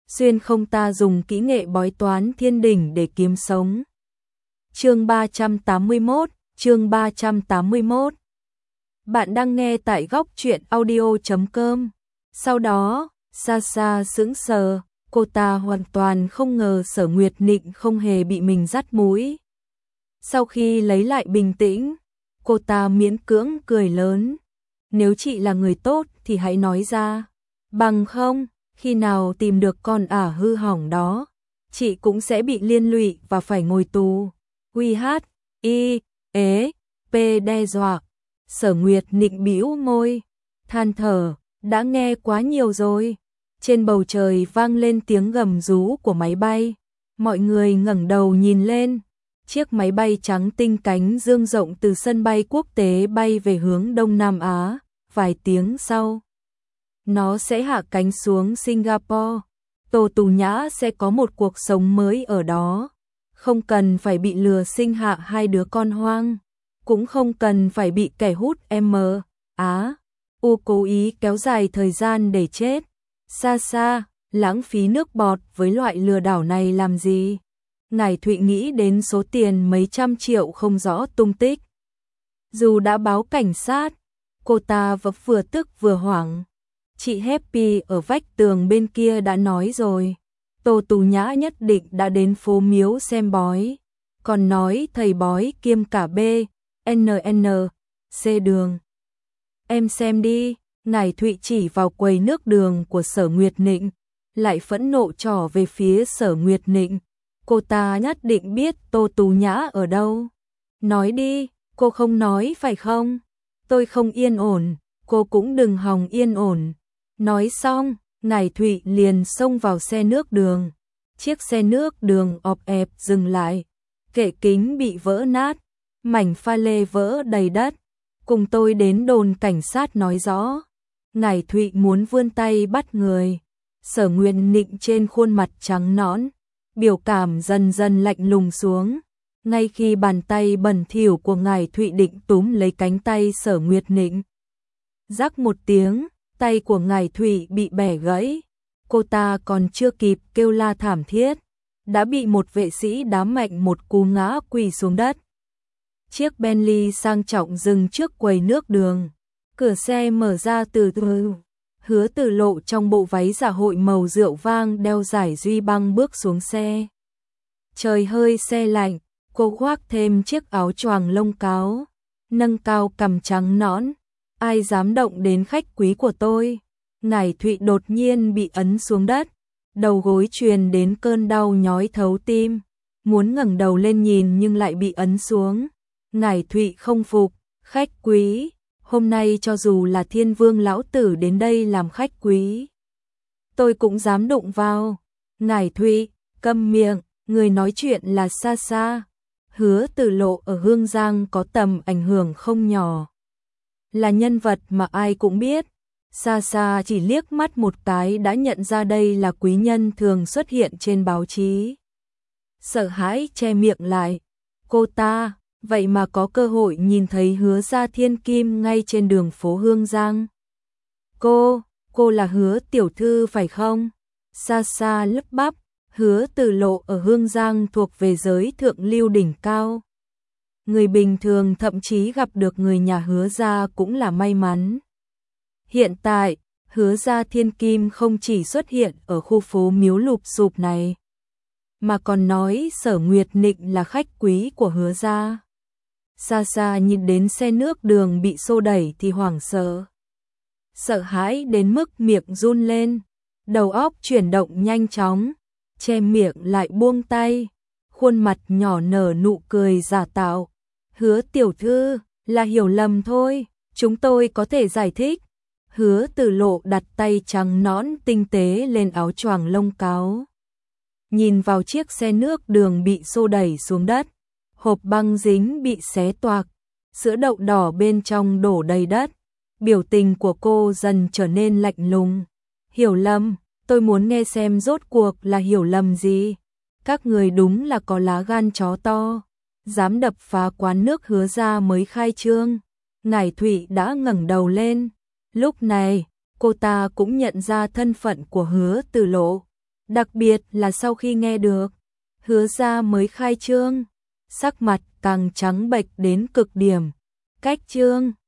xuyên không ta dùng kỹ nghệ bói toán thiên đỉnh để kiếm sống. Chương 381. Bạn đang nghe tại góc truyện audio.com. Sau đó, Sa sững sờ, cô ta hoàn toàn không ngờ Sở Nguyệt Nịnh không hề bị mình dắt mũi. Sau khi lấy lại bình tĩnh, cô ta miễn cưỡng cười lớn. Nếu chị là người tốt thì hãy nói ra. Bằng không, khi nào tìm được con ả hư hỏng đó, chị cũng sẽ bị liên lụy và phải ngồi tù. P đe dọa. Sở Nguyệt Nịnh bĩu môi, than thở, đã nghe quá nhiều rồi. Trên bầu trời vang lên tiếng gầm rú của máy bay. Mọi người ngẩng đầu nhìn lên. Chiếc máy bay trắng tinh cánh dương rộng từ sân bay quốc tế bay về hướng Đông Nam Á. Vài tiếng sau, nó sẽ hạ cánh xuống Singapore. Tô Tú Nhã sẽ có một cuộc sống mới ở đó. Không cần phải bị lừa sinh hạ hai đứa con hoang. Cũng không cần phải bị kẻ hút cố ý kéo dài thời gian để chết. Sa, lãng phí nước bọt với loại lừa đảo này làm gì? Ngải Thụy nghĩ đến số tiền mấy trăm triệu không rõ tung tích. Dù đã báo cảnh sát, cô ta vẫn vừa tức vừa hoảng. Chị Happy ở vách tường bên kia đã nói rồi. Tô Tú Nhã nhất định đã đến phố Miếu xem bói. Còn nói thầy bói kiêm cả C đường. Em xem đi. Ngải Thụy chỉ vào quầy nước đường của Sở Nguyệt Nịnh, lại phẫn nộ trỏ về phía Sở Nguyệt Nịnh. Cô ta nhất định biết Tô Tú Nhã ở đâu. Nói đi, cô không nói phải không? Tôi không yên ổn, cô cũng đừng hòng yên ổn. Nói xong, Ngải Thụy liền xông vào xe nước đường. Chiếc xe nước đường ọp ẹp dừng lại. Kệ kính bị vỡ nát, mảnh pha lê vỡ đầy đất. Cùng tôi đến đồn cảnh sát nói rõ. Ngải Thụy muốn vươn tay bắt người. Sở Nguyệt Nịnh trên khuôn mặt trắng nõn, biểu cảm dần dần lạnh lùng xuống. Ngay khi bàn tay bẩn thỉu của Ngải Thụy định túm lấy cánh tay Sở Nguyệt Nịnh, rắc một tiếng, tay của Ngải Thụy bị bẻ gãy. Cô ta còn chưa kịp kêu la thảm thiết, đã bị một vệ sĩ đá mạnh một cú ngã quỳ xuống đất. Chiếc Bentley sang trọng dừng trước quầy nước đường. Cửa xe mở ra từ từ. Hứa Tử Lộ trong bộ váy dạ hội màu rượu vang đeo giải duy băng bước xuống xe. Trời hơi se lạnh, cô khoác thêm chiếc áo choàng lông cáo, nâng cao cằm trắng nõn. Ai dám động đến khách quý của tôi? Ngải Thụy đột nhiên bị ấn xuống đất, đầu gối truyền đến cơn đau nhói thấu tim. Muốn ngẩng đầu lên nhìn nhưng lại bị ấn xuống. Ngải Thụy không phục, khách quý, hôm nay cho dù là Thiên Vương lão tử đến đây làm khách quý, tôi cũng dám đụng vào. Ngải Thụy, câm miệng, người nói chuyện là Sa. Hứa Tử Lộ ở Hương Giang có tầm ảnh hưởng không nhỏ, là nhân vật mà ai cũng biết. Sa chỉ liếc mắt một cái đã nhận ra đây là quý nhân thường xuất hiện trên báo chí. Sợ hãi che miệng lại. Cô ta vậy mà có cơ hội nhìn thấy Hứa gia thiên kim ngay trên đường phố Hương Giang. Cô là Hứa tiểu thư phải không? Sa lắp bắp. Hứa Tử Lộ ở Hương Giang thuộc về giới thượng lưu đỉnh cao. Người bình thường thậm chí gặp được người nhà Hứa gia cũng là may mắn. Hiện tại, Hứa gia thiên kim không chỉ xuất hiện ở khu phố Miếu lụp xụp này, mà còn nói Sở Nguyệt Nịnh là khách quý của Hứa gia. Sa nhìn đến xe nước đường bị xô đẩy thì hoảng sợ. Sợ hãi đến mức miệng run lên, đầu óc chuyển động nhanh chóng, che miệng lại buông tay, khuôn mặt nhỏ nở nụ cười giả tạo. Hứa tiểu thư, là hiểu lầm thôi, chúng tôi có thể giải thích. Hứa Tử Lộ đặt tay trắng nõn tinh tế lên áo choàng lông cáo. Nhìn vào chiếc xe nước đường bị xô đẩy xuống đất, hộp băng dính bị xé toạc, sữa đậu đỏ bên trong đổ đầy đất. Biểu tình của cô dần trở nên lạnh lùng. Hiểu lầm, tôi muốn nghe xem rốt cuộc là hiểu lầm gì. Các người đúng là có lá gan chó to, dám đập phá quán nước Hứa gia mới khai trương. Ngải Thụy đã ngẩng đầu lên. Lúc này, cô ta cũng nhận ra thân phận của Hứa Tử Lộ. Đặc biệt là sau khi nghe được Hứa gia mới khai trương, sắc mặt càng trắng bệch đến cực điểm. Cách trương